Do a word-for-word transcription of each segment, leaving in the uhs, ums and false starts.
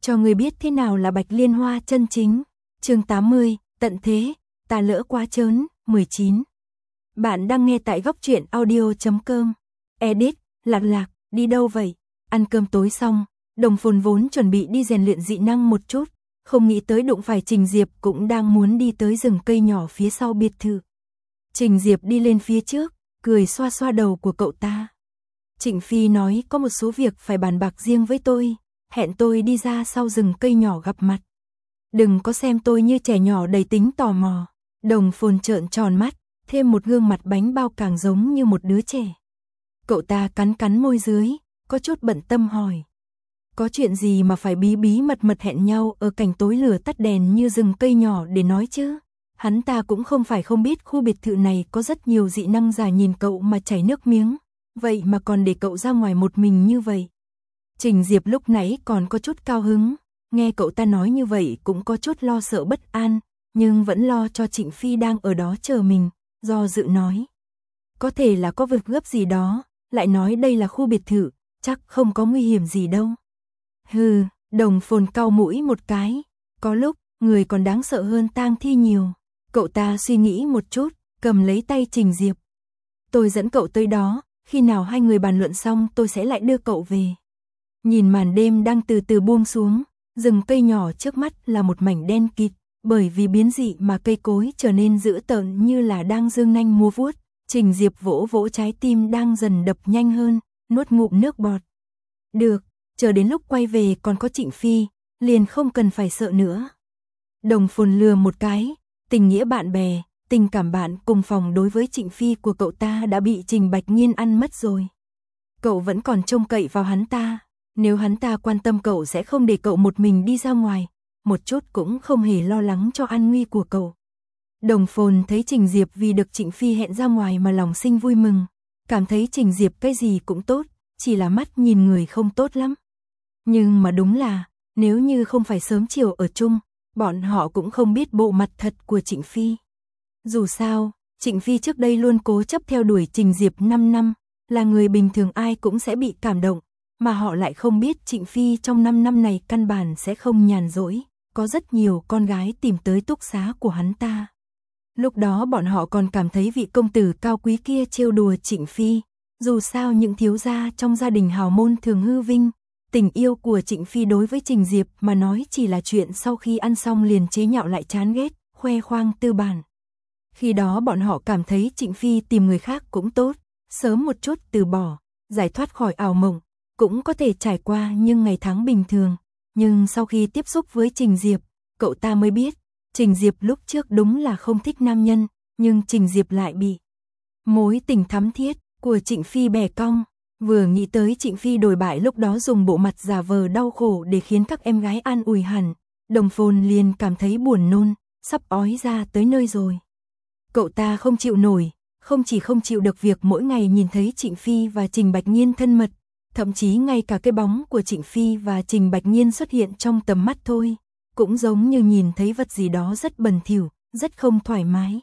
cho ngươi biết thế nào là Bạch Liên Hoa chân chính. Chương tám mươi, tận thế, ta lỡ quá trớn, mười chín. Bạn đang nghe tại góc truyện audio chấm com. Edit, Lạc Lạc, đi đâu vậy? Ăn cơm tối xong, Đồng Phồn vốn chuẩn bị đi rèn luyện dị năng một chút, không nghĩ tới đụng phải Trình Diệp cũng đang muốn đi tới rừng cây nhỏ phía sau biệt thự. Trình Diệp đi lên phía trước, cười xoa xoa đầu của cậu ta. Trịnh Phi nói có một số việc phải bàn bạc riêng với tôi, hẹn tôi đi ra sau rừng cây nhỏ gặp mặt. Đừng có xem tôi như trẻ nhỏ đầy tính tò mò. Đồng Phồn trợn tròn mắt, thêm một gương mặt bánh bao càng giống như một đứa trẻ. Cậu ta cắn cắn môi dưới, có chút bận tâm hỏi. Có chuyện gì mà phải bí bí mật mật hẹn nhau ở cảnh tối lửa tắt đèn như rừng cây nhỏ để nói chứ? Hắn ta cũng không phải không biết khu biệt thự này có rất nhiều dị năng giả nhìn cậu mà chảy nước miếng, vậy mà còn để cậu ra ngoài một mình như vậy. Trình Diệp lúc nãy còn có chút cao hứng, nghe cậu ta nói như vậy cũng có chút lo sợ bất an, nhưng vẫn lo cho Trịnh Phi đang ở đó chờ mình, do dự nói. Có thể là có việc gấp gì đó, lại nói đây là khu biệt thự, chắc không có nguy hiểm gì đâu. Hừ, Đồng Phồn cau mũi một cái, có lúc, người còn đáng sợ hơn tang thi nhiều. Cậu ta suy nghĩ một chút, cầm lấy tay Trình Diệp. Tôi dẫn cậu tới đó, khi nào hai người bàn luận xong tôi sẽ lại đưa cậu về. Nhìn màn đêm đang từ từ buông xuống, rừng cây nhỏ trước mắt là một mảnh đen kịt, bởi vì biến dị mà cây cối trở nên dữ tợn như là đang giương nanh múa vuốt. Trình Diệp vỗ vỗ trái tim đang dần đập nhanh hơn, nuốt ngụm nước bọt. Được, chờ đến lúc quay về còn có Trịnh Phi, liền không cần phải sợ nữa. Đồng Phồn lừa một cái, tình nghĩa bạn bè, tình cảm bạn cùng phòng đối với Trịnh Phi của cậu ta đã bị Trình Bạch Nhiên ăn mất rồi. Cậu vẫn còn trông cậy vào hắn ta, nếu hắn ta quan tâm cậu sẽ không để cậu một mình đi ra ngoài, một chút cũng không hề lo lắng cho an nguy của cậu. Đồng Phồn thấy Trình Diệp vì được Trịnh Phi hẹn ra ngoài mà lòng sinh vui mừng, cảm thấy Trình Diệp cái gì cũng tốt, chỉ là mắt nhìn người không tốt lắm. Nhưng mà đúng là, nếu như không phải sớm chiều ở chung, bọn họ cũng không biết bộ mặt thật của Trịnh Phi. Dù sao, Trịnh Phi trước đây luôn cố chấp theo đuổi Trình Diệp năm năm, là người bình thường ai cũng sẽ bị cảm động, mà họ lại không biết Trịnh Phi trong năm năm này căn bản sẽ không nhàn rỗi, có rất nhiều con gái tìm tới túc xá của hắn ta. Lúc đó bọn họ còn cảm thấy vị công tử cao quý kia trêu đùa Trịnh Phi, dù sao những thiếu gia trong gia đình hào môn thường hư vinh, tình yêu của Trịnh Phi đối với Trình Diệp mà nói chỉ là chuyện sau khi ăn xong liền chế nhạo lại chán ghét, khoe khoang tư bản. Khi đó bọn họ cảm thấy Trịnh Phi tìm người khác cũng tốt, sớm một chút từ bỏ, giải thoát khỏi ảo mộng, cũng có thể trải qua nhưng ngày tháng bình thường. Nhưng sau khi tiếp xúc với Trình Diệp, cậu ta mới biết, Trình Diệp lúc trước đúng là không thích nam nhân, nhưng Trình Diệp lại bị mối tình thắm thiết của Trịnh Phi bẻ cong. Vừa nghĩ tới Trịnh Phi đồi bại lúc đó dùng bộ mặt giả vờ đau khổ để khiến các em gái an ủi hẳn, Đồng Phồn liền cảm thấy buồn nôn, sắp ói ra tới nơi rồi. Cậu ta không chịu nổi, không chỉ không chịu được việc mỗi ngày nhìn thấy Trịnh Phi và Trình Bạch Nhiên thân mật, thậm chí ngay cả cái bóng của Trịnh Phi và Trình Bạch Nhiên xuất hiện trong tầm mắt thôi, cũng giống như nhìn thấy vật gì đó rất bẩn thỉu, rất không thoải mái.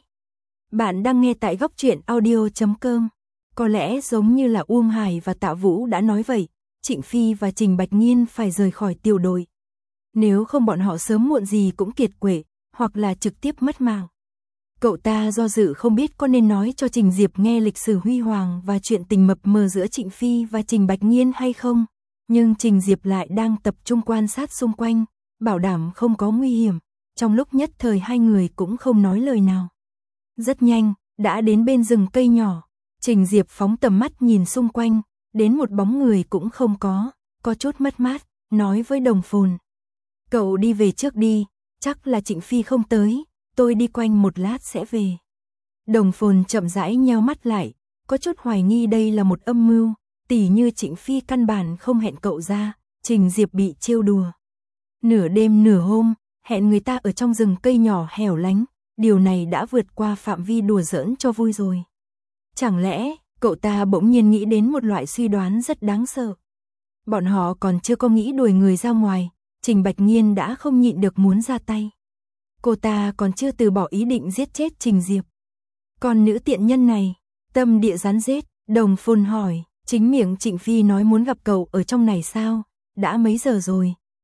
Bạn đang nghe tại góc truyện audio chấm com. Có lẽ giống như là Uông Hải và Tạ Vũ đã nói vậy, Trịnh Phi và Trình Bạch Nhiên phải rời khỏi tiểu đội. Nếu không bọn họ sớm muộn gì cũng kiệt quệ, hoặc là trực tiếp mất mạng. Cậu ta do dự không biết có nên nói cho Trình Diệp nghe lịch sử huy hoàng và chuyện tình mập mờ giữa Trịnh Phi và Trình Bạch Nhiên hay không, nhưng Trình Diệp lại đang tập trung quan sát xung quanh, bảo đảm không có nguy hiểm, trong lúc nhất thời hai người cũng không nói lời nào. Rất nhanh, đã đến bên rừng cây nhỏ, Trình Diệp phóng tầm mắt nhìn xung quanh, đến một bóng người cũng không có, có chút mất mát, nói với Đồng Phồn. Cậu đi về trước đi, chắc là Trịnh Phi không tới, tôi đi quanh một lát sẽ về. Đồng Phồn chậm rãi nheo mắt lại, có chút hoài nghi đây là một âm mưu, tỉ như Trịnh Phi căn bản không hẹn cậu ra, Trình Diệp bị trêu đùa. Nửa đêm nửa hôm, hẹn người ta ở trong rừng cây nhỏ hẻo lánh, điều này đã vượt qua phạm vi đùa giỡn cho vui rồi. Chẳng lẽ, cậu ta bỗng nhiên nghĩ đến một loại suy đoán rất đáng sợ. Bọn họ còn chưa có nghĩ đuổi người ra ngoài, Trình Bạch Nhiên đã không nhịn được muốn ra tay. Cô ta còn chưa từ bỏ ý định giết chết Trình Diệp. Còn nữ tiện nhân này, tâm địa rắn rết, Đồng Phồn hỏi, chính miệng Trịnh Phi nói muốn gặp cậu ở trong này sao, đã mấy giờ rồi,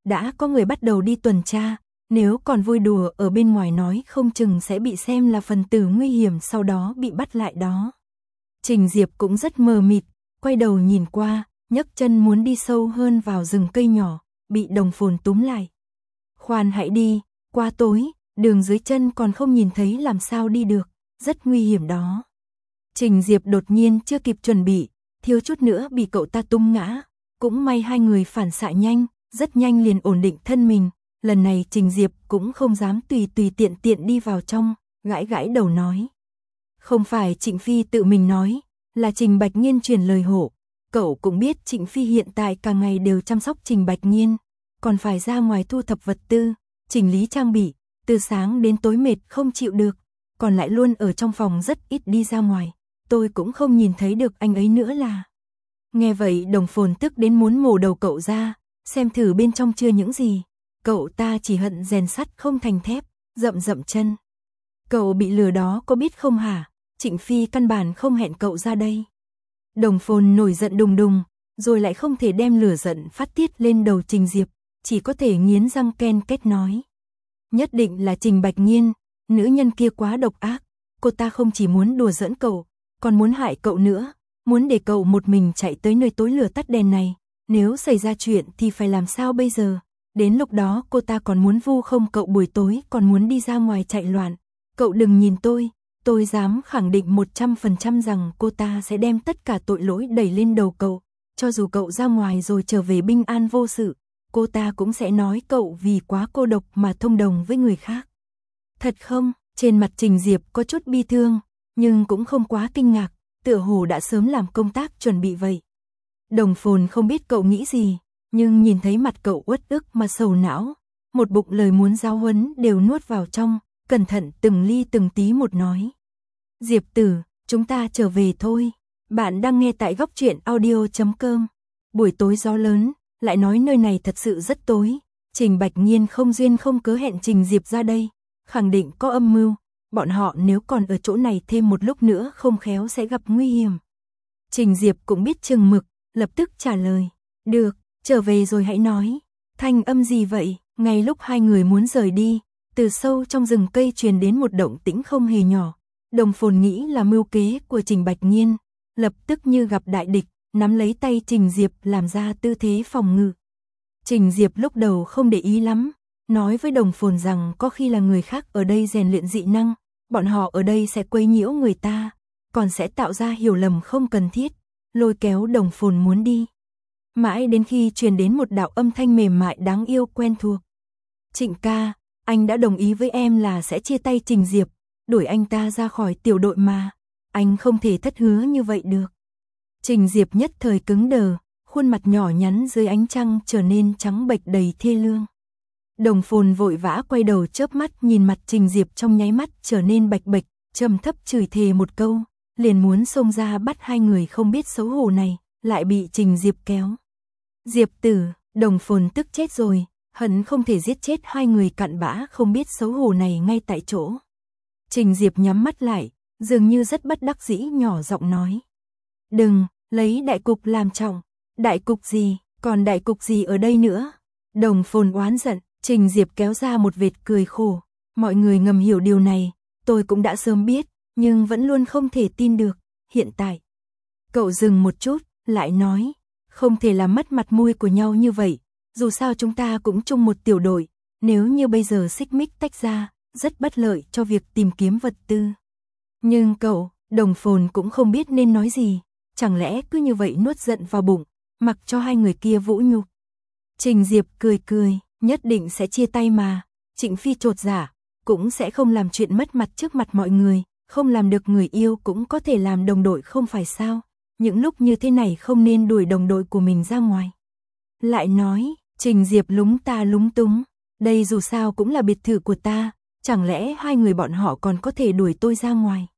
đã có người bắt đầu đi tuần tra, nếu còn vui đùa ở bên ngoài nói không chừng sẽ bị xem là phần tử nguy hiểm sau đó bị bắt lại đó. Trình Diệp cũng rất mờ mịt, quay đầu nhìn qua, nhấc chân muốn đi sâu hơn vào rừng cây nhỏ, bị Đồng Phồn túm lại. Khoan hãy đi, quá tối, đường dưới chân còn không nhìn thấy làm sao đi được, rất nguy hiểm đó. Trình Diệp đột nhiên chưa kịp chuẩn bị, thiếu chút nữa bị cậu ta tung ngã, cũng may hai người phản xạ nhanh, rất nhanh liền ổn định thân mình, lần này Trình Diệp cũng không dám tùy tùy tiện tiện đi vào trong, gãi gãi đầu nói. Không phải Trịnh Phi tự mình nói, là Trình Bạch Nhiên truyền lời hộ, cậu cũng biết Trịnh Phi hiện tại cả ngày đều chăm sóc Trình Bạch Nhiên, còn phải ra ngoài thu thập vật tư, chỉnh lý trang bị, từ sáng đến tối mệt không chịu được, còn lại luôn ở trong phòng rất ít đi ra ngoài, tôi cũng không nhìn thấy được anh ấy nữa là. Nghe vậy Đồng Phồn tức đến muốn mổ đầu cậu ra, xem thử bên trong chưa những gì, cậu ta chỉ hận rèn sắt không thành thép, rậm rậm chân. Cậu bị lừa đó có biết không hả, Trịnh Phi căn bản không hẹn cậu ra đây. Đồng Phồn nổi giận đùng đùng, rồi lại không thể đem lửa giận phát tiết lên đầu Trình Diệp, chỉ có thể nghiến răng ken két nói. Nhất định là Trình Bạch Nhiên, nữ nhân kia quá độc ác, cô ta không chỉ muốn đùa giỡn cậu, còn muốn hại cậu nữa, muốn để cậu một mình chạy tới nơi tối lửa tắt đèn này, nếu xảy ra chuyện thì phải làm sao bây giờ, đến lúc đó cô ta còn muốn vu không cậu buổi tối còn muốn đi ra ngoài chạy loạn, cậu đừng nhìn tôi, tôi dám khẳng định một trăm phần trăm rằng cô ta sẽ đem tất cả tội lỗi đẩy lên đầu cậu, cho dù cậu ra ngoài rồi trở về bình an vô sự, cô ta cũng sẽ nói cậu vì quá cô độc mà thông đồng với người khác. Thật không? Trên mặt Trình Diệp có chút bi thương, nhưng cũng không quá kinh ngạc, tựa hồ đã sớm làm công tác chuẩn bị vậy. Đồng Phồn không biết cậu nghĩ gì, nhưng nhìn thấy mặt cậu uất ức mà sầu não, một bụng lời muốn giáo huấn đều nuốt vào trong, cẩn thận từng ly từng tí một nói. Diệp tử, chúng ta trở về thôi. Bạn đang nghe tại góc truyện audio chấm com. Buổi tối gió lớn, lại nói nơi này thật sự rất tối. Trình Bạch Nhiên không duyên không cớ hẹn Trình Diệp ra đây, khẳng định có âm mưu. Bọn họ nếu còn ở chỗ này thêm một lúc nữa không khéo sẽ gặp nguy hiểm. Trình Diệp cũng biết chừng mực, lập tức trả lời. Được, trở về rồi hãy nói. Thanh âm gì vậy? Ngay lúc hai người muốn rời đi, từ sâu trong rừng cây truyền đến một động tĩnh không hề nhỏ. Đồng Phồn nghĩ là mưu kế của Trình Bạch Nhiên, lập tức như gặp đại địch, nắm lấy tay Trình Diệp làm ra tư thế phòng ngự. Trình Diệp lúc đầu không để ý lắm, nói với Đồng Phồn rằng có khi là người khác ở đây rèn luyện dị năng, bọn họ ở đây sẽ quấy nhiễu người ta, còn sẽ tạo ra hiểu lầm không cần thiết, lôi kéo Đồng Phồn muốn đi. Mãi đến khi truyền đến một đạo âm thanh mềm mại đáng yêu quen thuộc. Trịnh ca, anh đã đồng ý với em là sẽ chia tay Trình Diệp, đuổi anh ta ra khỏi tiểu đội mà, anh không thể thất hứa như vậy được. Trình Diệp nhất thời cứng đờ, khuôn mặt nhỏ nhắn dưới ánh trăng trở nên trắng bệch đầy thê lương. Đồng Phồn vội vã quay đầu chớp mắt nhìn mặt Trình Diệp trong nháy mắt trở nên bạch bệch, trầm thấp chửi thề một câu, liền muốn xông ra bắt hai người không biết xấu hổ này, lại bị Trình Diệp kéo. Diệp tử, Đồng Phồn tức chết rồi, hận không thể giết chết hai người cặn bã không biết xấu hổ này ngay tại chỗ. Trình Diệp nhắm mắt lại, dường như rất bất đắc dĩ nhỏ giọng nói. Đừng, lấy đại cục làm trọng. Đại cục gì, còn đại cục gì ở đây nữa? Đồng Phồn oán giận, Trình Diệp kéo ra một vệt cười khổ. Mọi người ngầm hiểu điều này, tôi cũng đã sớm biết, nhưng vẫn luôn không thể tin được. Hiện tại, cậu dừng một chút, lại nói, không thể làm mất mặt mũi của nhau như vậy. Dù sao chúng ta cũng chung một tiểu đội, nếu như bây giờ xích mích tách ra, rất bất lợi cho việc tìm kiếm vật tư. Nhưng cậu, Đồng Phồn cũng không biết nên nói gì, chẳng lẽ cứ như vậy nuốt giận vào bụng, mặc cho hai người kia vũ nhục. Trình Diệp cười cười, nhất định sẽ chia tay mà, Trịnh Phi trột dạ, cũng sẽ không làm chuyện mất mặt trước mặt mọi người, không làm được người yêu cũng có thể làm đồng đội không phải sao, những lúc như thế này không nên đuổi đồng đội của mình ra ngoài. Lại nói, Trình Diệp lúng ta lúng túng, đây dù sao cũng là biệt thự của ta, chẳng lẽ hai người bọn họ còn có thể đuổi tôi ra ngoài.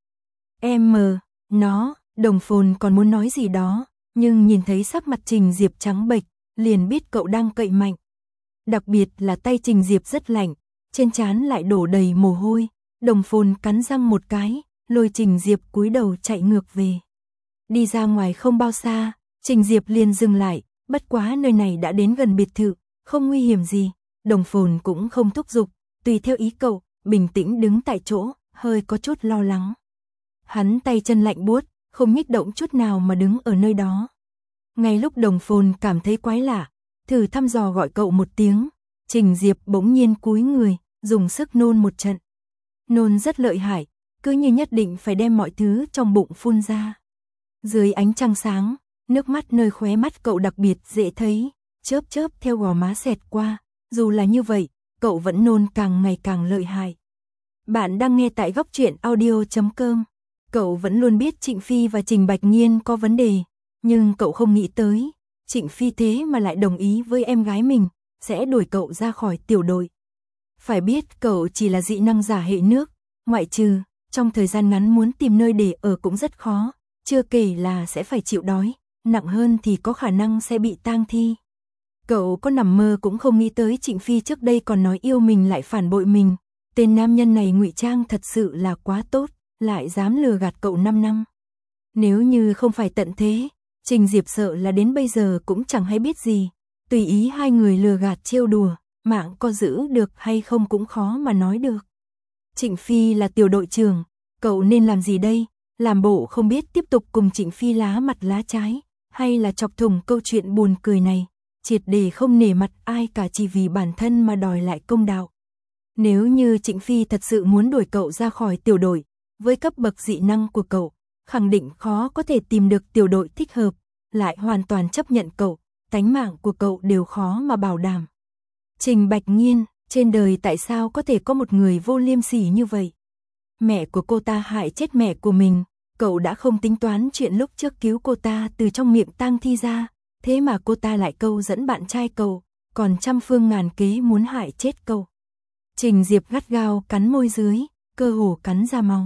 Em mờ, nó, Đồng Phồn còn muốn nói gì đó, nhưng nhìn thấy sắc mặt Trình Diệp trắng bệch, liền biết cậu đang cậy mạnh. Đặc biệt là tay Trình Diệp rất lạnh, trên trán lại đổ đầy mồ hôi, Đồng Phồn cắn răng một cái, lôi Trình Diệp cúi đầu chạy ngược về. Đi ra ngoài không bao xa, Trình Diệp liền dừng lại, bất quá nơi này đã đến gần biệt thự, không nguy hiểm gì. Đồng Phồn cũng không thúc giục, tùy theo ý cậu, bình tĩnh đứng tại chỗ, hơi có chút lo lắng. Hắn tay chân lạnh buốt, không nhích động chút nào mà đứng ở nơi đó. Ngay lúc Đồng Phồn cảm thấy quái lạ, thử thăm dò gọi cậu một tiếng, Trình Diệp bỗng nhiên cúi người, dùng sức nôn một trận. Nôn rất lợi hại, cứ như nhất định phải đem mọi thứ trong bụng phun ra. Dưới ánh trăng sáng, nước mắt nơi khóe mắt cậu đặc biệt dễ thấy, chớp chớp theo gò má xẹt qua, dù là như vậy, cậu vẫn nôn càng ngày càng lợi hại. Bạn đang nghe tại góc truyện audio chấm com. Cậu vẫn luôn biết Trịnh Phi và Trình Bạch Nhiên có vấn đề, nhưng cậu không nghĩ tới, Trịnh Phi thế mà lại đồng ý với em gái mình, sẽ đuổi cậu ra khỏi tiểu đội. Phải biết cậu chỉ là dị năng giả hệ nước, ngoại trừ, trong thời gian ngắn muốn tìm nơi để ở cũng rất khó, chưa kể là sẽ phải chịu đói, nặng hơn thì có khả năng sẽ bị tang thi. Cậu có nằm mơ cũng không nghĩ tới Trịnh Phi trước đây còn nói yêu mình lại phản bội mình, tên nam nhân này ngụy trang thật sự là quá tốt, lại dám lừa gạt cậu năm năm. Nếu như không phải tận thế, Trình Diệp sợ là đến bây giờ cũng chẳng hay biết gì, tùy ý hai người lừa gạt trêu đùa, mạng có giữ được hay không cũng khó mà nói được. Trịnh Phi là tiểu đội trưởng, cậu nên làm gì đây? Làm bộ không biết tiếp tục cùng Trịnh Phi lá mặt lá trái, hay là chọc thủng câu chuyện buồn cười này, triệt để không nể mặt ai cả chỉ vì bản thân mà đòi lại công đạo. Nếu như Trịnh Phi thật sự muốn đuổi cậu ra khỏi tiểu đội, với cấp bậc dị năng của cậu, khẳng định khó có thể tìm được tiểu đội thích hợp, lại hoàn toàn chấp nhận cậu, tánh mạng của cậu đều khó mà bảo đảm. Trình Bạch Nhiên, trên đời tại sao có thể có một người vô liêm sỉ như vậy? Mẹ của cô ta hại chết mẹ của mình, cậu đã không tính toán chuyện lúc trước cứu cô ta từ trong miệng tang thi ra, thế mà cô ta lại câu dẫn bạn trai cậu, còn trăm phương ngàn kế muốn hại chết cậu. Trình Diệp gắt gao cắn môi dưới, cơ hồ cắn ra máu.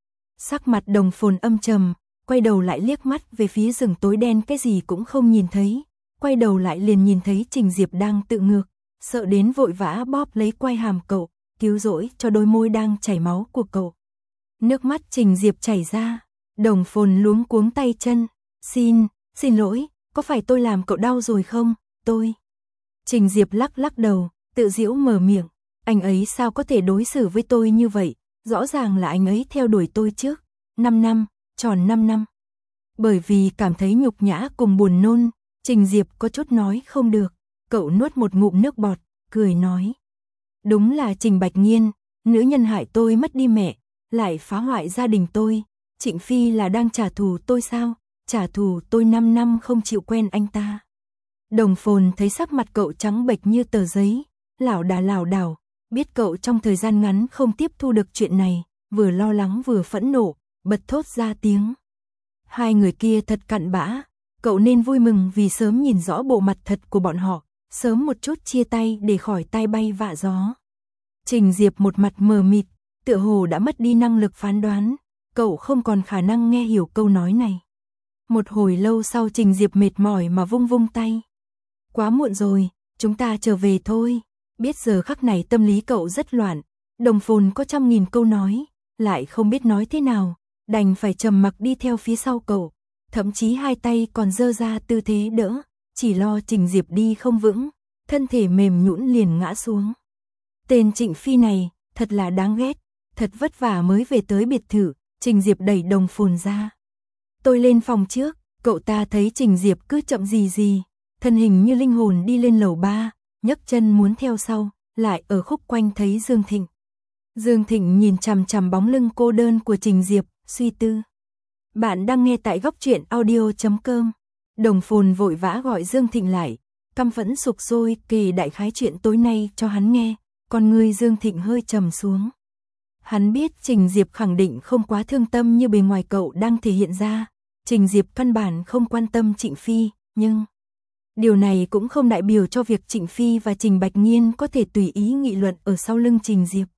Sắc mặt Đồng Phồn âm trầm, quay đầu lại liếc mắt về phía rừng tối đen cái gì cũng không nhìn thấy, quay đầu lại liền nhìn thấy Trình Diệp đang tự ngược, sợ đến vội vã bóp lấy quai hàm cậu, cứu rỗi cho đôi môi đang chảy máu của cậu. Nước mắt Trình Diệp chảy ra, Đồng Phồn luống cuống tay chân, xin, xin lỗi, có phải tôi làm cậu đau rồi không, tôi. Trình Diệp lắc lắc đầu, tự giễu mở miệng, anh ấy sao có thể đối xử với tôi như vậy, rõ ràng là anh ấy theo đuổi tôi trước, năm năm, tròn năm năm. Bởi vì cảm thấy nhục nhã cùng buồn nôn, Trình Diệp có chút nói không được, cậu nuốt một ngụm nước bọt, cười nói. Đúng là Trình Bạch Nhiên, nữ nhân hại tôi mất đi mẹ, lại phá hoại gia đình tôi, Trịnh Phi là đang trả thù tôi sao, trả thù tôi năm năm không chịu quen anh ta. Đồng Phồn thấy sắc mặt cậu trắng bệch như tờ giấy, lảo đà lảo đảo, biết cậu trong thời gian ngắn không tiếp thu được chuyện này, vừa lo lắng vừa phẫn nộ, bật thốt ra tiếng. Hai người kia thật cặn bã, cậu nên vui mừng vì sớm nhìn rõ bộ mặt thật của bọn họ, sớm một chút chia tay để khỏi tai bay vạ gió. Trình Diệp một mặt mờ mịt, tựa hồ đã mất đi năng lực phán đoán, cậu không còn khả năng nghe hiểu câu nói này. Một hồi lâu sau Trình Diệp mệt mỏi mà vung vung tay. Quá muộn rồi, chúng ta trở về thôi. Biết giờ khắc này tâm lý cậu rất loạn, Đồng Phồn có trăm nghìn câu nói, lại không biết nói thế nào, đành phải trầm mặc đi theo phía sau cậu, thậm chí hai tay còn giơ ra tư thế đỡ, chỉ lo Trình Diệp đi không vững, thân thể mềm nhũn liền ngã xuống. Tên Trịnh Phi này, thật là đáng ghét, thật vất vả mới về tới biệt thự, Trình Diệp đẩy Đồng Phồn ra. Tôi lên phòng trước, cậu ta thấy Trình Diệp cứ chậm gì gì, thân hình như linh hồn đi lên lầu ba, nhấc chân muốn theo sau, lại ở khúc quanh thấy Dương Thịnh. Dương Thịnh nhìn chằm chằm bóng lưng cô đơn của Trình Diệp, suy tư. Bạn đang nghe tại góc truyện audio chấm com. Đồng Phồn vội vã gọi Dương Thịnh lại, căm phẫn sục sôi kể đại khái chuyện tối nay cho hắn nghe, con người Dương Thịnh hơi trầm xuống. Hắn biết Trình Diệp khẳng định không quá thương tâm như bề ngoài cậu đang thể hiện ra, Trình Diệp căn bản không quan tâm Trịnh Phi, nhưng điều này cũng không đại biểu cho việc Trịnh Phi và Trình Bạch Nhiên có thể tùy ý nghị luận ở sau lưng Trình Diệp.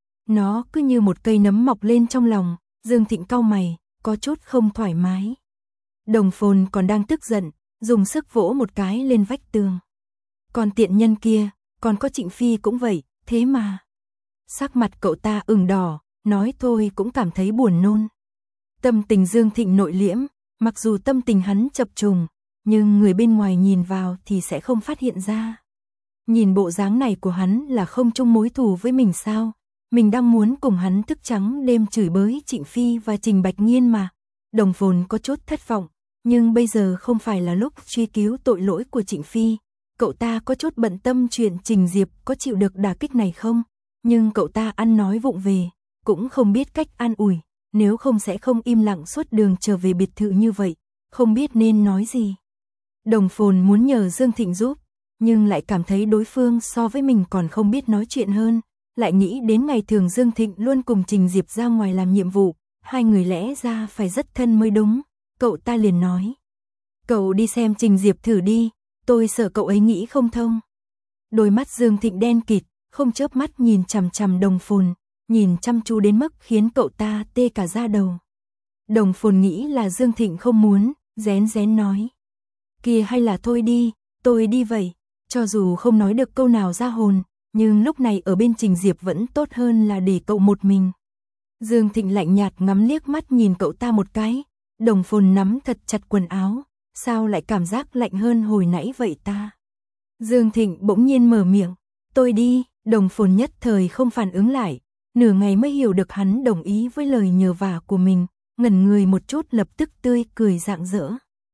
Nó cứ như một cây nấm mọc lên trong lòng, Dương Thịnh cau mày, có chút không thoải mái. Đồng Phồn còn đang tức giận, dùng sức vỗ một cái lên vách tường. Còn tiện nhân kia, còn có Trịnh Phi cũng vậy, thế mà. Sắc mặt cậu ta ửng đỏ, nói thôi cũng cảm thấy buồn nôn. Tâm tình Dương Thịnh nội liễm, mặc dù tâm tình hắn chập trùng, nhưng người bên ngoài nhìn vào thì sẽ không phát hiện ra. Nhìn bộ dáng này của hắn là không chung mối thù với mình sao? Mình đang muốn cùng hắn thức trắng đêm chửi bới Trịnh Phi và Trình Bạch Nghiên mà. Đồng Phồn có chút thất vọng, nhưng bây giờ không phải là lúc truy cứu tội lỗi của Trịnh Phi. Cậu ta có chút bận tâm chuyện Trình Diệp có chịu được đả kích này không, nhưng cậu ta ăn nói vụng về, cũng không biết cách an ủi, nếu không sẽ không im lặng suốt đường trở về biệt thự như vậy, không biết nên nói gì. Đồng Phồn muốn nhờ Dương Thịnh giúp, nhưng lại cảm thấy đối phương so với mình còn không biết nói chuyện hơn, lại nghĩ đến ngày thường Dương Thịnh luôn cùng Trình Diệp ra ngoài làm nhiệm vụ, hai người lẽ ra phải rất thân mới đúng. Cậu ta liền nói, cậu đi xem Trình Diệp thử đi, tôi sợ cậu ấy nghĩ không thông. Đôi mắt Dương Thịnh đen kịt, không chớp mắt nhìn chằm chằm Đồng Phồn, nhìn chăm chú đến mức khiến cậu ta tê cả da đầu. Đồng Phồn nghĩ là Dương Thịnh không muốn, rén rén nói, kìa hay là thôi đi, tôi đi vậy. Cho dù không nói được câu nào ra hồn, nhưng lúc này ở bên Trình Diệp vẫn tốt hơn là để cậu một mình. Dương Thịnh lạnh nhạt ngắm liếc mắt nhìn cậu ta một cái, Đồng Phồn nắm thật chặt quần áo, sao lại cảm giác lạnh hơn hồi nãy vậy ta? Dương Thịnh bỗng nhiên mở miệng, tôi đi. Đồng Phồn nhất thời không phản ứng lại, nửa ngày mới hiểu được hắn đồng ý với lời nhờ vả của mình, ngẩn người một chút lập tức tươi cười rạng rỡ.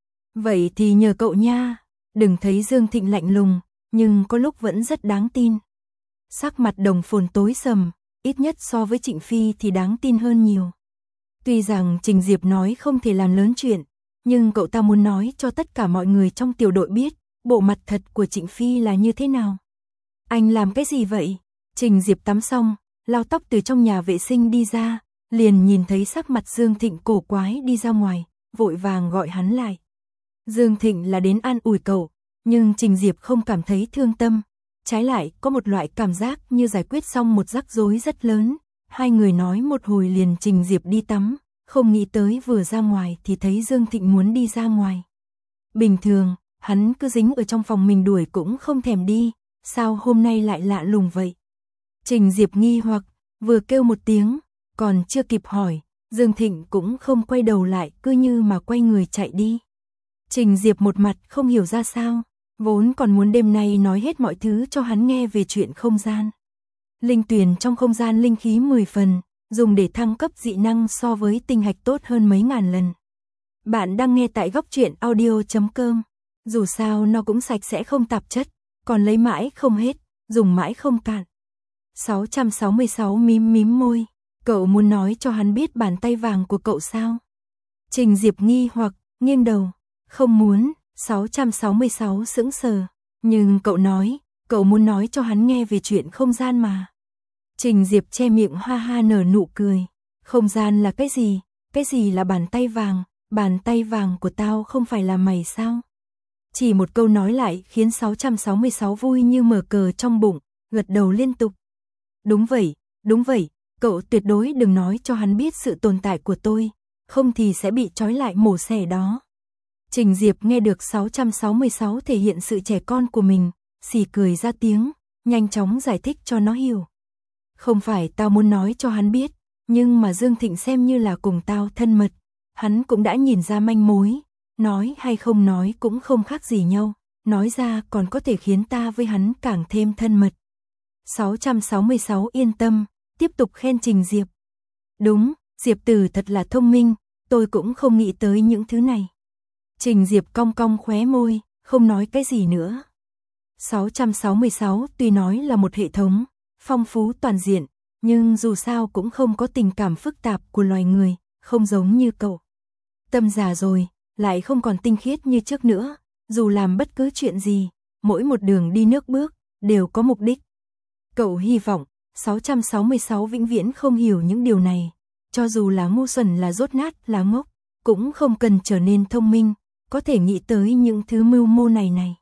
Vậy thì nhờ cậu nha. Đừng thấy Dương Thịnh lạnh lùng, nhưng có lúc vẫn rất đáng tin. Sắc mặt Đồng Phồn tối sầm, ít nhất so với Trịnh Phi thì đáng tin hơn nhiều. Tuy rằng Trình Diệp nói không thể làm lớn chuyện, nhưng cậu ta muốn nói cho tất cả mọi người trong tiểu đội biết, bộ mặt thật của Trịnh Phi là như thế nào. Anh làm cái gì vậy? Trình Diệp tắm xong, lau tóc từ trong nhà vệ sinh đi ra, liền nhìn thấy sắc mặt Dương Thịnh cổ quái đi ra ngoài, vội vàng gọi hắn lại. Dương Thịnh là đến an ủi cậu, nhưng Trình Diệp không cảm thấy thương tâm, trái lại có một loại cảm giác như giải quyết xong một rắc rối rất lớn. Hai người nói một hồi liền Trình Diệp đi tắm, không nghĩ tới vừa ra ngoài thì thấy Dương Thịnh muốn đi ra ngoài. Bình thường, hắn cứ dính ở trong phòng mình đuổi cũng không thèm đi, sao hôm nay lại lạ lùng vậy? Trình Diệp nghi hoặc, vừa kêu một tiếng, còn chưa kịp hỏi, Dương Thịnh cũng không quay đầu lại, cứ như mà quay người chạy đi. Trình Diệp một mặt không hiểu ra sao, vốn còn muốn đêm nay nói hết mọi thứ cho hắn nghe về chuyện không gian. Linh tuyền trong không gian linh khí mười phần, dùng để thăng cấp dị năng so với tinh hạch tốt hơn mấy ngàn lần. Bạn đang nghe tại góc truyện audio chấm com, dù sao nó cũng sạch sẽ không tạp chất, còn lấy mãi không hết, dùng mãi không cạn. sáu trăm sáu mươi sáu mím mím môi, cậu muốn nói cho hắn biết bàn tay vàng của cậu sao? Trình Diệp nghi hoặc, nghiêng đầu, không muốn. Sáu trăm sáu mươi sáu sững sờ, nhưng cậu nói, cậu muốn nói cho hắn nghe về chuyện không gian mà. Trình Diệp che miệng ha ha nở nụ cười, không gian là cái gì, cái gì là bàn tay vàng, bàn tay vàng của tao không phải là mày sao? Chỉ một câu nói lại khiến sáu trăm sáu mươi sáu vui như mở cờ trong bụng, gật đầu liên tục. Đúng vậy, đúng vậy, cậu tuyệt đối đừng nói cho hắn biết sự tồn tại của tôi, không thì sẽ bị trói lại mổ xẻ đó. Trình Diệp nghe được sáu trăm sáu mươi sáu thể hiện sự trẻ con của mình, xì cười ra tiếng, nhanh chóng giải thích cho nó hiểu. Không phải tao muốn nói cho hắn biết, nhưng mà Dương Thịnh xem như là cùng tao thân mật, hắn cũng đã nhìn ra manh mối, nói hay không nói cũng không khác gì nhau, nói ra còn có thể khiến ta với hắn càng thêm thân mật. sáu trăm sáu mươi sáu yên tâm, tiếp tục khen Trình Diệp. Đúng, Diệp Tử thật là thông minh, tôi cũng không nghĩ tới những thứ này. Trình Diệp cong cong khóe môi, không nói cái gì nữa. sáu trăm sáu mươi sáu tuy nói là một hệ thống phong phú toàn diện, nhưng dù sao cũng không có tình cảm phức tạp của loài người, không giống như cậu. Tâm già rồi, lại không còn tinh khiết như trước nữa, dù làm bất cứ chuyện gì, mỗi một đường đi nước bước, đều có mục đích. Cậu hy vọng, sáu trăm sáu mươi sáu vĩnh viễn không hiểu những điều này, cho dù là ngu xuẩn là dốt nát là ngốc, cũng không cần trở nên thông minh, có thể nghĩ tới những thứ mưu mô này này.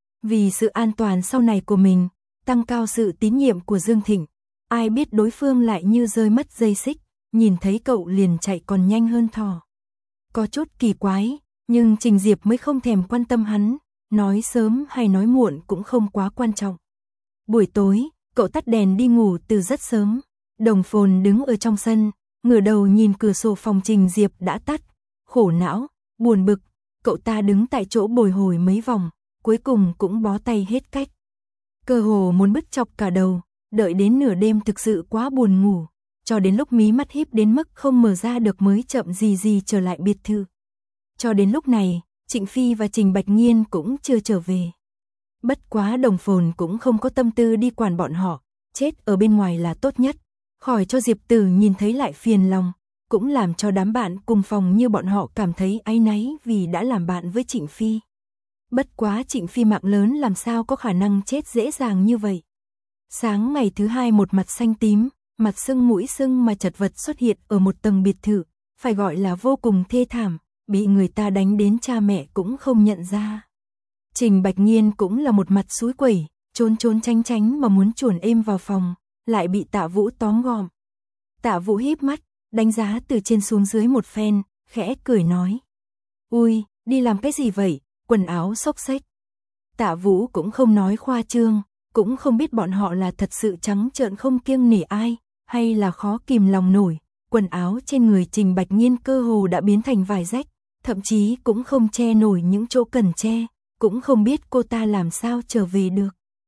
Vì sự an toàn sau này của mình, tăng cao sự tín nhiệm của Dương Thịnh, ai biết đối phương lại như rơi mất dây xích, nhìn thấy cậu liền chạy còn nhanh hơn thỏ. Có chút kỳ quái, nhưng Trình Diệp mới không thèm quan tâm hắn, nói sớm hay nói muộn cũng không quá quan trọng. Buổi tối, cậu tắt đèn đi ngủ từ rất sớm, Đồng Phồn đứng ở trong sân, ngửa đầu nhìn cửa sổ phòng Trình Diệp đã tắt, khổ não, buồn bực, cậu ta đứng tại chỗ bồi hồi mấy vòng, cuối cùng cũng bó tay hết cách. cơ hồ muốn bứt chọc cả đầu, đợi đến nửa đêm thực sự quá buồn ngủ, cho đến lúc mí mắt híp đến mức không mở ra được mới chậm gì gì trở lại biệt thự. Cho đến lúc này, Trịnh Phi và Trình Bạch Nhiên cũng chưa trở về. Bất quá Đồng Phồn cũng không có tâm tư đi quản bọn họ, chết ở bên ngoài là tốt nhất, khỏi cho Diệp Tử nhìn thấy lại phiền lòng, cũng làm cho đám bạn cùng phòng như bọn họ cảm thấy áy náy vì đã làm bạn với Trịnh Phi. Bất quá Trịnh Phi mạng lớn làm sao có khả năng chết dễ dàng như vậy. Sáng ngày thứ hai một mặt xanh tím, mặt sưng mũi sưng mà chật vật xuất hiện ở một tầng biệt thự, phải gọi là vô cùng thê thảm, bị người ta đánh đến cha mẹ cũng không nhận ra. Trình Bạch Nhiên cũng là một mặt xúi quẩy, trốn trốn tránh tránh mà muốn chuồn êm vào phòng, lại bị Tạ Vũ tóm gọn. Tạ Vũ híp mắt, đánh giá từ trên xuống dưới một phen, khẽ cười nói: "Ui, đi làm cái gì vậy, quần áo xốc xếch." Tạ Vũ cũng không nói khoa trương, cũng không biết bọn họ là thật sự trắng trợn không kiêng nể ai, hay là khó kìm lòng nổi, quần áo trên người Trình Bạch Nhiên cơ hồ đã biến thành vải rách, thậm chí cũng không che nổi những chỗ cần che, cũng không biết cô ta làm sao trở về được.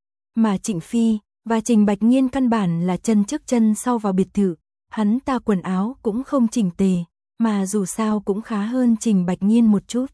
Mà Trịnh Phi và Trình Bạch Nhiên căn bản là chân trước chân sau vào biệt thự, hắn ta quần áo cũng không chỉnh tề, mà dù sao cũng khá hơn Trình Bạch Nhiên một chút.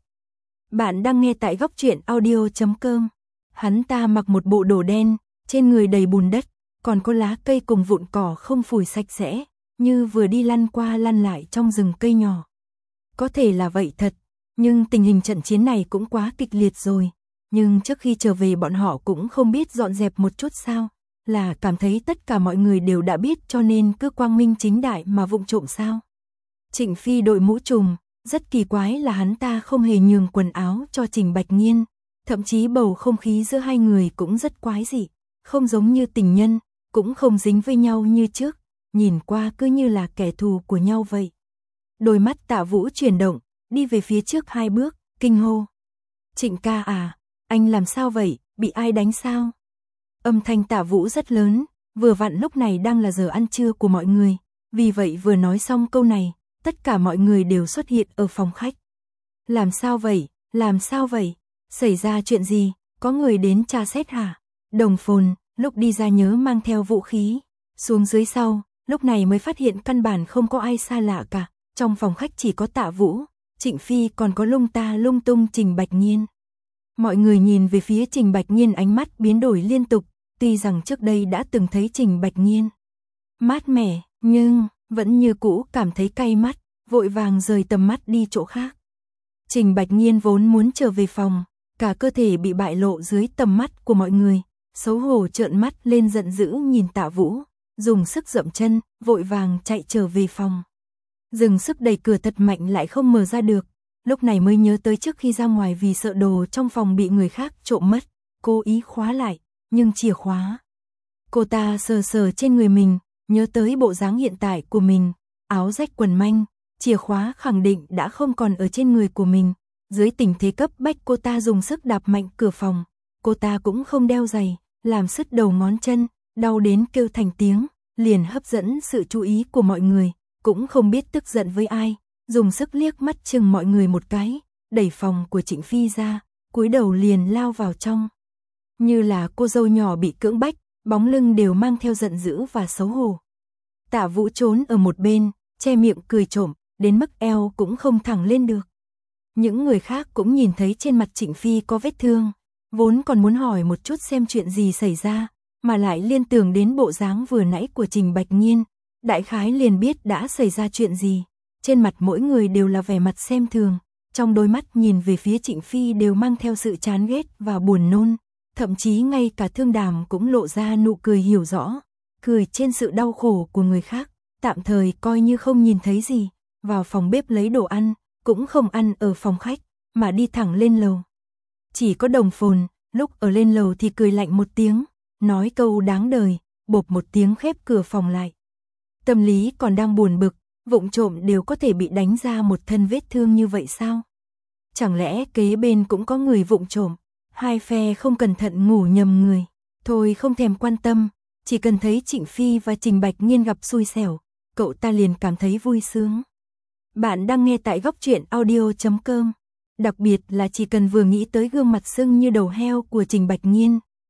Bạn đang nghe tại góc truyện audio chấm com. Hắn ta mặc một bộ đồ đen, trên người đầy bùn đất, còn có lá cây cùng vụn cỏ không phủi sạch sẽ, như vừa đi lăn qua lăn lại trong rừng cây nhỏ. Có thể là vậy thật, nhưng tình hình trận chiến này cũng quá kịch liệt rồi. Nhưng trước khi trở về bọn họ cũng không biết dọn dẹp một chút sao, là cảm thấy tất cả mọi người đều đã biết cho nên cứ quang minh chính đại mà vụng trộm sao. Trịnh Phi đội mũ trùm, rất kỳ quái là hắn ta không hề nhường quần áo cho Trình Bạch Nhiên, thậm chí bầu không khí giữa hai người cũng rất quái dị, không giống như tình nhân, cũng không dính với nhau như trước, nhìn qua cứ như là kẻ thù của nhau vậy. Đôi mắt Tạ Vũ chuyển động, đi về phía trước hai bước, kinh hô: "Trịnh ca à, anh làm sao vậy, bị ai đánh sao?" Âm thanh Tạ Vũ rất lớn, vừa vặn lúc này đang là giờ ăn trưa của mọi người, vì vậy vừa nói xong câu này, tất cả mọi người đều xuất hiện ở phòng khách. "Làm sao vậy, làm sao vậy, xảy ra chuyện gì, có người đến tra xét hả?" Đồng Phồn lúc đi ra nhớ mang theo vũ khí, xuống dưới sau, lúc này mới phát hiện căn bản không có ai xa lạ cả, trong phòng khách chỉ có Tạ Vũ, Trịnh Phi còn có lung ta lung tung Trình Bạch Nhiên. Mọi người nhìn về phía Trình Bạch Nhiên ánh mắt biến đổi liên tục, tuy rằng trước đây đã từng thấy Trình Bạch Nhiên mát mẻ, nhưng vẫn như cũ cảm thấy cay mắt, vội vàng rời tầm mắt đi chỗ khác. Trình Bạch Nhiên vốn muốn trở về phòng, cả cơ thể bị bại lộ dưới tầm mắt của mọi người, xấu hổ trợn mắt lên giận dữ nhìn Tạ Vũ, dùng sức dậm chân, vội vàng chạy trở về phòng. Dừng sức đẩy cửa thật mạnh lại không mở ra được, lúc này mới nhớ tới trước khi ra ngoài vì sợ đồ trong phòng bị người khác trộm mất, cố ý khóa lại, nhưng chìa khóa. Cô ta sờ sờ trên người mình, nhớ tới bộ dáng hiện tại của mình, áo rách quần manh, chìa khóa khẳng định đã không còn ở trên người của mình. Dưới tình thế cấp bách cô ta dùng sức đạp mạnh cửa phòng, cô ta cũng không đeo giày, làm sứt đầu ngón chân, đau đến kêu thành tiếng, liền hấp dẫn sự chú ý của mọi người, cũng không biết tức giận với ai, dùng sức liếc mắt chừng mọi người một cái, đẩy phòng của Trịnh Phi ra, cúi đầu liền lao vào trong. Như là cô dâu nhỏ bị cưỡng bách, bóng lưng đều mang theo giận dữ và xấu hổ. Tạ Vũ trốn ở một bên, che miệng cười trộm, đến mức eo cũng không thẳng lên được. Những người khác cũng nhìn thấy trên mặt Trịnh Phi có vết thương, vốn còn muốn hỏi một chút xem chuyện gì xảy ra, mà lại liên tưởng đến bộ dáng vừa nãy của Trình Bạch Nhiên, đại khái liền biết đã xảy ra chuyện gì. Trên mặt mỗi người đều là vẻ mặt xem thường, trong đôi mắt nhìn về phía Trịnh Phi đều mang theo sự chán ghét và buồn nôn, thậm chí ngay cả Thương Đàm cũng lộ ra nụ cười hiểu rõ, cười trên sự đau khổ của người khác, tạm thời coi như không nhìn thấy gì, vào phòng bếp lấy đồ ăn, cũng không ăn ở phòng khách, mà đi thẳng lên lầu. Chỉ có Đồng Phồn, lúc ở lên lầu thì cười lạnh một tiếng, nói câu đáng đời, bộp một tiếng khép cửa phòng lại. Tâm lý còn đang buồn bực, vụng trộm đều có thể bị đánh ra một thân vết thương như vậy sao? Chẳng lẽ kế bên cũng có người vụng trộm, hai phe không cẩn thận ngủ nhầm người, thôi không thèm quan tâm, chỉ cần thấy Trịnh Phi và Trình Bạch Nhiên gặp xui xẻo, cậu ta liền cảm thấy vui sướng. Bạn đang nghe tại góc truyện audio chấm com. Đặc biệt là chỉ cần vừa nghĩ tới gương mặt sưng như đầu heo của Trình Bạch Nhiên,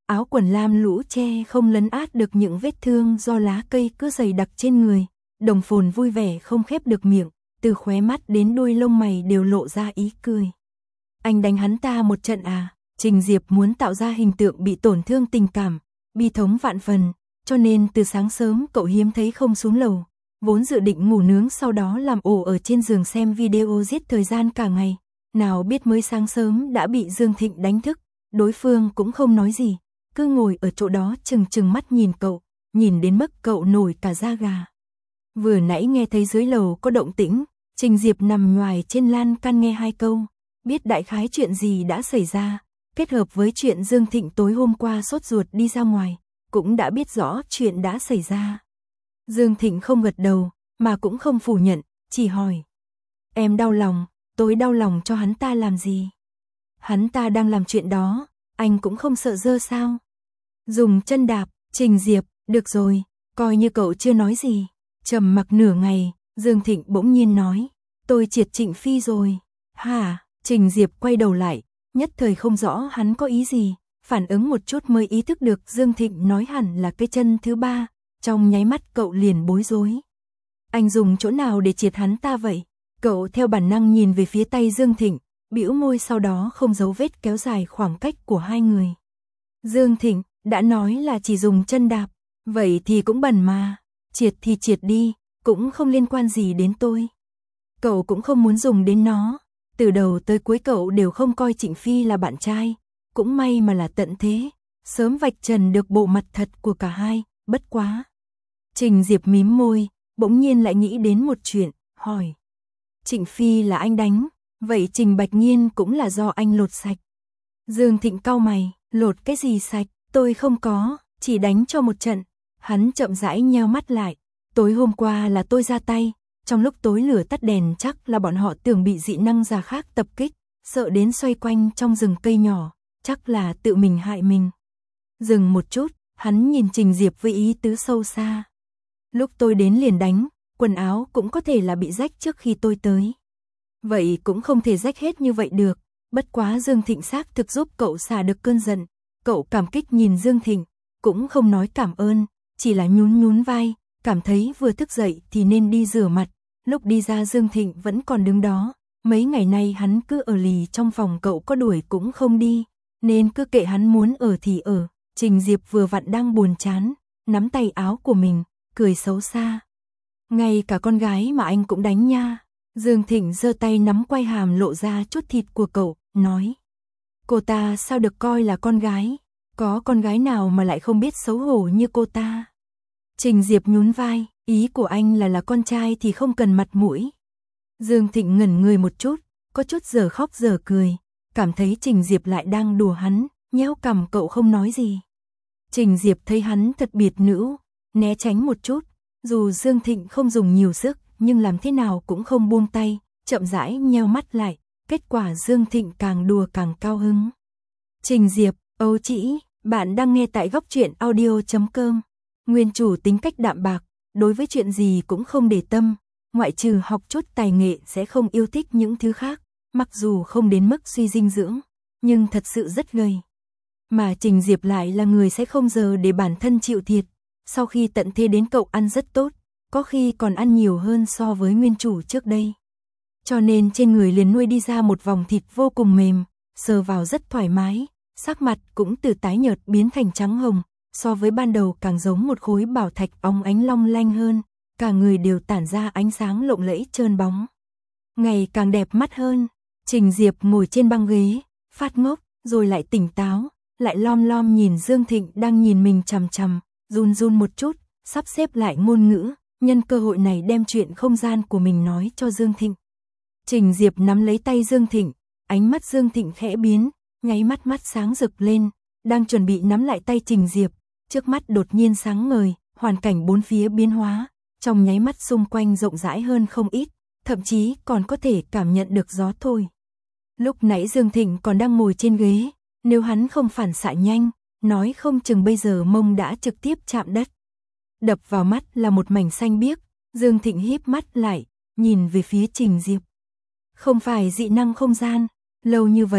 áo quần lam lũ che không lấn át được những vết thương do lá cây cứ dày đặc trên người. Đồng Phồn vui vẻ không khép được miệng, từ khóe mắt đến đuôi lông mày đều lộ ra ý cười. Anh đánh hắn ta một trận à? Trình Diệp muốn tạo ra hình tượng bị tổn thương tình cảm, bi thống vạn phần, cho nên từ sáng sớm cậu hiếm thấy không xuống lầu, vốn dự định ngủ nướng sau đó làm ổ ở trên giường xem video giết thời gian cả ngày, nào biết mới sáng sớm đã bị Dương Thịnh đánh thức, đối phương cũng không nói gì, cứ ngồi ở chỗ đó chừng chừng mắt nhìn cậu, nhìn đến mức cậu nổi cả da gà. Vừa nãy nghe thấy dưới lầu có động tĩnh, Trình Diệp nằm nhoài trên lan can nghe hai câu, biết đại khái chuyện gì đã xảy ra, kết hợp với chuyện Dương Thịnh tối hôm qua sốt ruột đi ra ngoài, cũng đã biết rõ chuyện đã xảy ra. Dương Thịnh không gật đầu, mà cũng không phủ nhận, chỉ hỏi. Em đau lòng, tối đau lòng cho hắn ta làm gì? Hắn ta đang làm chuyện đó, anh cũng không sợ dơ sao? Dùng chân đạp, Trình Diệp, được rồi, coi như cậu chưa nói gì. Trầm mặc nửa ngày, Dương Thịnh bỗng nhiên nói, tôi triệt Trịnh Phi rồi. Hả? Trình Diệp quay đầu lại, nhất thời không rõ hắn có ý gì, phản ứng một chút mới ý thức được Dương Thịnh nói hẳn là cái chân thứ ba, trong nháy mắt cậu liền bối rối. Anh dùng chỗ nào để triệt hắn ta vậy? Cậu theo bản năng nhìn về phía tay Dương Thịnh, bĩu môi sau đó không giấu vết kéo dài khoảng cách của hai người. Dương Thịnh, đã nói là chỉ dùng chân đạp, vậy thì cũng bẩn mà, triệt thì triệt đi, cũng không liên quan gì đến tôi. Cậu cũng không muốn dùng đến nó, từ đầu tới cuối cậu đều không coi Trịnh Phi là bạn trai, cũng may mà là tận thế, sớm vạch trần được bộ mặt thật của cả hai, bất quá. Trình Diệp mím môi, bỗng nhiên lại nghĩ đến một chuyện, hỏi. Trịnh Phi là anh đánh, vậy Trình Bạch Nhiên cũng là do anh lột sạch. Dương Thịnh cau mày, lột cái gì sạch, tôi không có, chỉ đánh cho một trận. Hắn chậm rãi nheo mắt lại, tối hôm qua là tôi ra tay, trong lúc tối lửa tắt đèn chắc là bọn họ tưởng bị dị năng giả khác tập kích, sợ đến xoay quanh trong rừng cây nhỏ, chắc là tự mình hại mình. Dừng một chút, hắn nhìn Trình Diệp với ý tứ sâu xa. Lúc tôi đến liền đánh, quần áo cũng có thể là bị rách trước khi tôi tới. Vậy cũng không thể rách hết như vậy được, bất quá Dương Thịnh xác thực giúp cậu xả được cơn giận. Cậu cảm kích nhìn Dương Thịnh, cũng không nói cảm ơn, chỉ là nhún nhún vai, cảm thấy vừa thức dậy thì nên đi rửa mặt. Lúc đi ra Dương Thịnh vẫn còn đứng đó, mấy ngày nay hắn cứ ở lì trong phòng, cậu có đuổi cũng không đi, nên cứ kệ hắn muốn ở thì ở. Trình Diệp vừa vặn đang buồn chán, nắm tay áo của mình, cười xấu xa. Ngay cả con gái mà anh cũng đánh nha. Dương Thịnh giơ tay nắm quai hàm lộ ra chút thịt của cậu, nói. Cô ta sao được coi là con gái? Có con gái nào mà lại không biết xấu hổ như cô ta? Trình Diệp nhún vai, ý của anh là là con trai thì không cần mặt mũi. Dương Thịnh ngẩn người một chút, có chút giờ khóc giờ cười, cảm thấy Trình Diệp lại đang đùa hắn, nhéo cằm cậu không nói gì. Trình Diệp thấy hắn thật biệt nữ, né tránh một chút, dù Dương Thịnh không dùng nhiều sức, nhưng làm thế nào cũng không buông tay, chậm rãi nheo mắt lại, kết quả Dương Thịnh càng đùa càng cao hứng. Trình Diệp, Âu Chỉ, bạn đang nghe tại góc truyện audio chấm com. Nguyên chủ tính cách đạm bạc, đối với chuyện gì cũng không để tâm, ngoại trừ học chút tài nghệ sẽ không yêu thích những thứ khác, mặc dù không đến mức suy dinh dưỡng, nhưng thật sự rất gầy. Mà Trình Diệp lại là người sẽ không giờ để bản thân chịu thiệt, sau khi tận thế đến cậu ăn rất tốt, có khi còn ăn nhiều hơn so với nguyên chủ trước đây. Cho nên trên người liền nuôi đi ra một vòng thịt vô cùng mềm, sờ vào rất thoải mái, sắc mặt cũng từ tái nhợt biến thành trắng hồng, so với ban đầu càng giống một khối bảo thạch óng ánh long lanh hơn, cả người đều tản ra ánh sáng lộng lẫy trơn bóng. Ngày càng đẹp mắt hơn, Trình Diệp ngồi trên băng ghế, phát ngốc, rồi lại tỉnh táo, lại lom lom nhìn Dương Thịnh đang nhìn mình chằm chằm, run run một chút, sắp xếp lại ngôn ngữ, nhân cơ hội này đem chuyện không gian của mình nói cho Dương Thịnh. Trình Diệp nắm lấy tay Dương Thịnh, ánh mắt Dương Thịnh khẽ biến, nháy mắt mắt sáng rực lên, đang chuẩn bị nắm lại tay Trình Diệp, trước mắt đột nhiên sáng ngời, hoàn cảnh bốn phía biến hóa, trong nháy mắt xung quanh rộng rãi hơn không ít, thậm chí còn có thể cảm nhận được gió thôi. Lúc nãy Dương Thịnh còn đang ngồi trên ghế, nếu hắn không phản xạ nhanh, nói không chừng bây giờ mông đã trực tiếp chạm đất. Đập vào mắt là một mảnh xanh biếc, Dương Thịnh híp mắt lại, nhìn về phía Trình Diệp. Không phải dị năng không gian, lâu như vậy,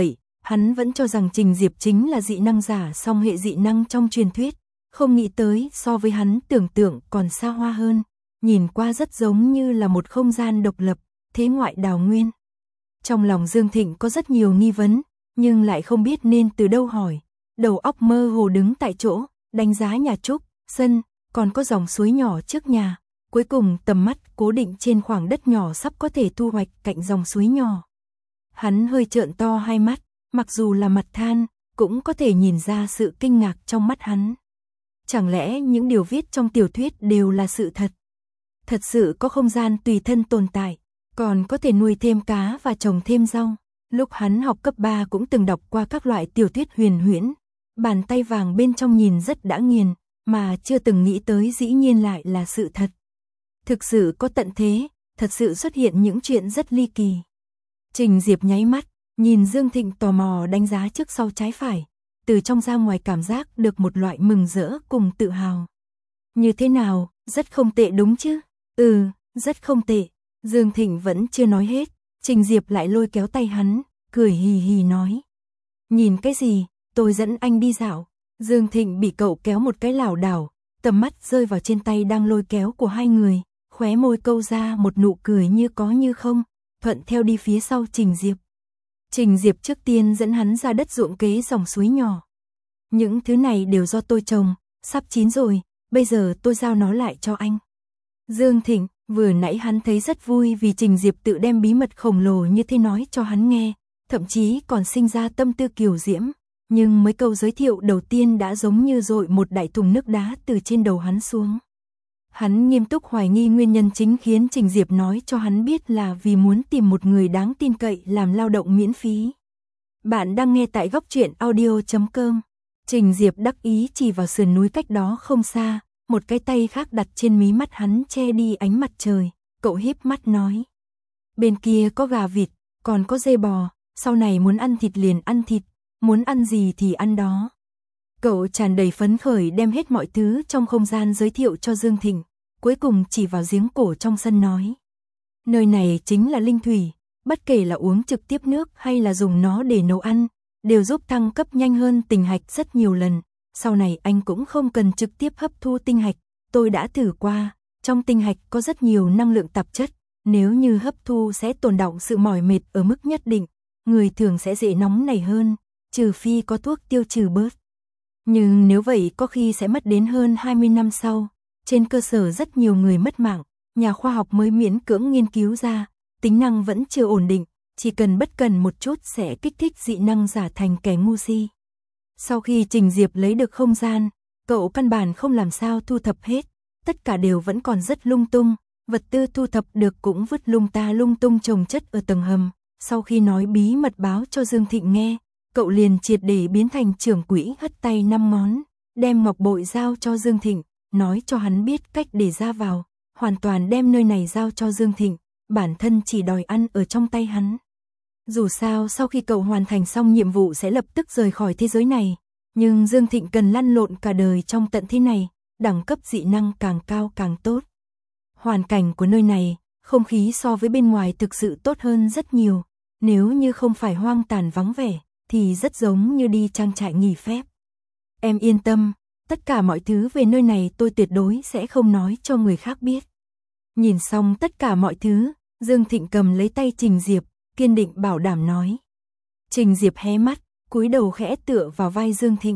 Hắn vẫn cho rằng Trình Diệp chính là dị năng giả song hệ dị năng trong truyền thuyết, không nghĩ tới so với hắn tưởng tượng còn xa hoa hơn, nhìn qua rất giống như là một không gian độc lập, thế ngoại đào nguyên. Trong lòng Dương Thịnh có rất nhiều nghi vấn, nhưng lại không biết nên từ đâu hỏi, đầu óc mơ hồ đứng tại chỗ, đánh giá nhà trúc, sân, còn có dòng suối nhỏ trước nhà, cuối cùng tầm mắt cố định trên khoảng đất nhỏ sắp có thể thu hoạch cạnh dòng suối nhỏ. Hắn hơi trợn to hai mắt, mặc dù là mặt than, cũng có thể nhìn ra sự kinh ngạc trong mắt hắn. Chẳng lẽ những điều viết trong tiểu thuyết đều là sự thật? Thật sự có không gian tùy thân tồn tại, còn có thể nuôi thêm cá và trồng thêm rau. Lúc hắn học cấp ba cũng từng đọc qua các loại tiểu thuyết huyền huyễn, bàn tay vàng bên trong nhìn rất đã nghiền, mà chưa từng nghĩ tới dĩ nhiên lại là sự thật. Thực sự có tận thế, thật sự xuất hiện những chuyện rất ly kỳ. Trình Diệp nháy mắt, nhìn Dương Thịnh tò mò đánh giá trước sau trái phải, từ trong ra ngoài cảm giác được một loại mừng rỡ cùng tự hào. Như thế nào, rất không tệ đúng chứ? Ừ, rất không tệ. Dương Thịnh vẫn chưa nói hết, Trình Diệp lại lôi kéo tay hắn, cười hì hì nói. Nhìn cái gì, tôi dẫn anh đi dạo. Dương Thịnh bị cậu kéo một cái lảo đảo, tầm mắt rơi vào trên tay đang lôi kéo của hai người, khóe môi câu ra một nụ cười như có như không, thuận theo đi phía sau Trình Diệp. Trình Diệp trước tiên dẫn hắn ra đất ruộng kế dòng suối nhỏ. Những thứ này đều do tôi trồng, sắp chín rồi, bây giờ tôi giao nó lại cho anh. Dương Thịnh, vừa nãy hắn thấy rất vui vì Trình Diệp tự đem bí mật khổng lồ như thế nói cho hắn nghe, thậm chí còn sinh ra tâm tư kiều diễm, nhưng mấy câu giới thiệu đầu tiên đã giống như dội một đại thùng nước đá từ trên đầu hắn xuống. Hắn nghiêm túc hoài nghi nguyên nhân chính khiến Trình Diệp nói cho hắn biết là vì muốn tìm một người đáng tin cậy làm lao động miễn phí. Bạn đang nghe tại góc truyện audio chấm com. Trình Diệp đắc ý chỉ vào sườn núi cách đó không xa, một cái tay khác đặt trên mí mắt hắn che đi ánh mặt trời, cậu híp mắt nói. Bên kia có gà vịt, còn có dê bò, sau này muốn ăn thịt liền ăn thịt, muốn ăn gì thì ăn đó. Cậu tràn đầy phấn khởi đem hết mọi thứ trong không gian giới thiệu cho Dương Thịnh, cuối cùng chỉ vào giếng cổ trong sân nói. Nơi này chính là linh thủy, bất kể là uống trực tiếp nước hay là dùng nó để nấu ăn, đều giúp thăng cấp nhanh hơn tinh hạch rất nhiều lần. Sau này anh cũng không cần trực tiếp hấp thu tinh hạch, tôi đã thử qua, trong tinh hạch có rất nhiều năng lượng tạp chất, nếu như hấp thu sẽ tồn đọng sự mỏi mệt ở mức nhất định, người thường sẽ dễ nóng nảy hơn, trừ phi có thuốc tiêu trừ bớt. Nhưng nếu vậy có khi sẽ mất đến hơn hai mươi năm sau, trên cơ sở rất nhiều người mất mạng, nhà khoa học mới miễn cưỡng nghiên cứu ra, tính năng vẫn chưa ổn định, chỉ cần bất cần một chút sẽ kích thích dị năng giả thành kẻ ngu si. Sau khi Trình Diệp lấy được không gian, cậu căn bản không làm sao thu thập hết, tất cả đều vẫn còn rất lung tung, vật tư thu thập được cũng vứt lung ta lung tung chồng chất ở tầng hầm. Sau khi nói bí mật báo cho Dương Thịnh nghe, cậu liền triệt để biến thành trưởng quỹ hất tay năm ngón, đem ngọc bội giao cho Dương Thịnh, nói cho hắn biết cách để ra vào, hoàn toàn đem nơi này giao cho Dương Thịnh, bản thân chỉ đòi ăn ở trong tay hắn. Dù sao sau khi cậu hoàn thành xong nhiệm vụ sẽ lập tức rời khỏi thế giới này, nhưng Dương Thịnh cần lăn lộn cả đời trong tận thế này, đẳng cấp dị năng càng cao càng tốt. Hoàn cảnh của nơi này, không khí so với bên ngoài thực sự tốt hơn rất nhiều, nếu như không phải hoang tàn vắng vẻ, thì rất giống như đi trang trại nghỉ phép. Em yên tâm, tất cả mọi thứ về nơi này tôi tuyệt đối sẽ không nói cho người khác biết. Nhìn xong tất cả mọi thứ, Dương Thịnh cầm lấy tay Trình Diệp, kiên định bảo đảm nói. Trình Diệp hé mắt, cúi đầu khẽ tựa vào vai Dương Thịnh.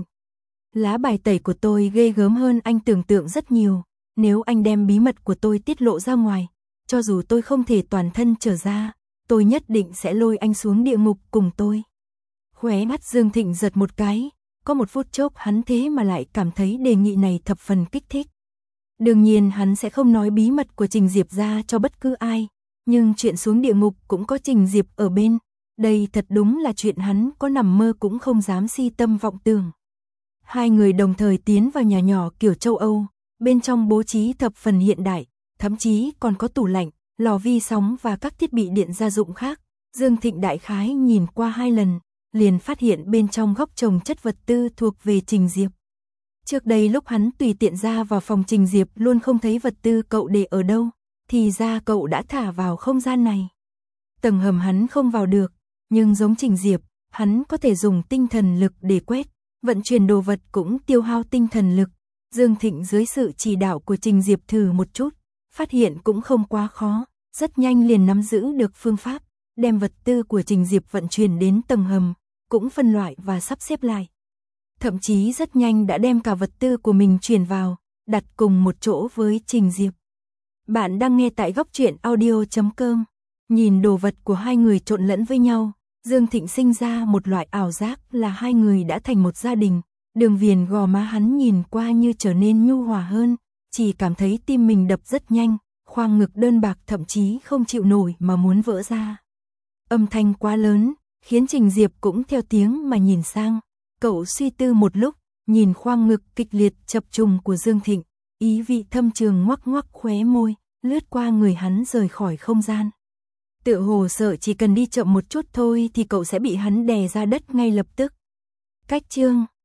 Lá bài tẩy của tôi ghê gớm hơn anh tưởng tượng rất nhiều, nếu anh đem bí mật của tôi tiết lộ ra ngoài, cho dù tôi không thể toàn thân trở ra, tôi nhất định sẽ lôi anh xuống địa ngục cùng tôi. Khóe mắt Dương Thịnh giật một cái, có một phút chốc hắn thế mà lại cảm thấy đề nghị này thập phần kích thích. Đương nhiên hắn sẽ không nói bí mật của Trình Diệp ra cho bất cứ ai, nhưng chuyện xuống địa ngục cũng có Trình Diệp ở bên, đây thật đúng là chuyện hắn có nằm mơ cũng không dám si tâm vọng tưởng. Hai người đồng thời tiến vào nhà nhỏ kiểu châu Âu, bên trong bố trí thập phần hiện đại, thậm chí còn có tủ lạnh, lò vi sóng và các thiết bị điện gia dụng khác. Dương Thịnh đại khái nhìn qua hai lần, liền phát hiện bên trong góc trồng chất vật tư thuộc về Trình Diệp. Trước đây lúc hắn tùy tiện ra vào phòng Trình Diệp luôn không thấy vật tư cậu để ở đâu, thì ra cậu đã thả vào không gian này. Tầng hầm hắn không vào được, nhưng giống Trình Diệp, Hắn có thể dùng tinh thần lực để quét, vận chuyển đồ vật cũng tiêu hao tinh thần lực. Dương Thịnh dưới sự chỉ đạo của Trình Diệp thử một chút, phát hiện cũng không quá khó, rất nhanh liền nắm giữ được phương pháp, đem vật tư của Trình Diệp vận chuyển đến tầng hầm, cũng phân loại và sắp xếp lại. Thậm chí rất nhanh đã đem cả vật tư của mình chuyển vào, đặt cùng một chỗ với Trình Diệp. Bạn đang nghe tại góc truyện audio chấm com. Nhìn đồ vật của hai người trộn lẫn với nhau, Dương Thịnh sinh ra một loại ảo giác là hai người đã thành một gia đình. Đường viền gò má hắn nhìn qua như trở nên nhu hòa hơn, chỉ cảm thấy tim mình đập rất nhanh, khoang ngực đơn bạc thậm chí không chịu nổi mà muốn vỡ ra. Âm thanh quá lớn, khiến Trình Diệp cũng theo tiếng mà nhìn sang. Cậu suy tư một lúc, nhìn khoang ngực kịch liệt chập trùng của Dương Thịnh, ý vị thâm trường ngoắc ngoắc khóe môi, lướt qua người hắn rời khỏi không gian. Tựa hồ sợ chỉ cần đi chậm một chút thôi thì cậu sẽ bị hắn đè ra đất ngay lập tức. Cách chương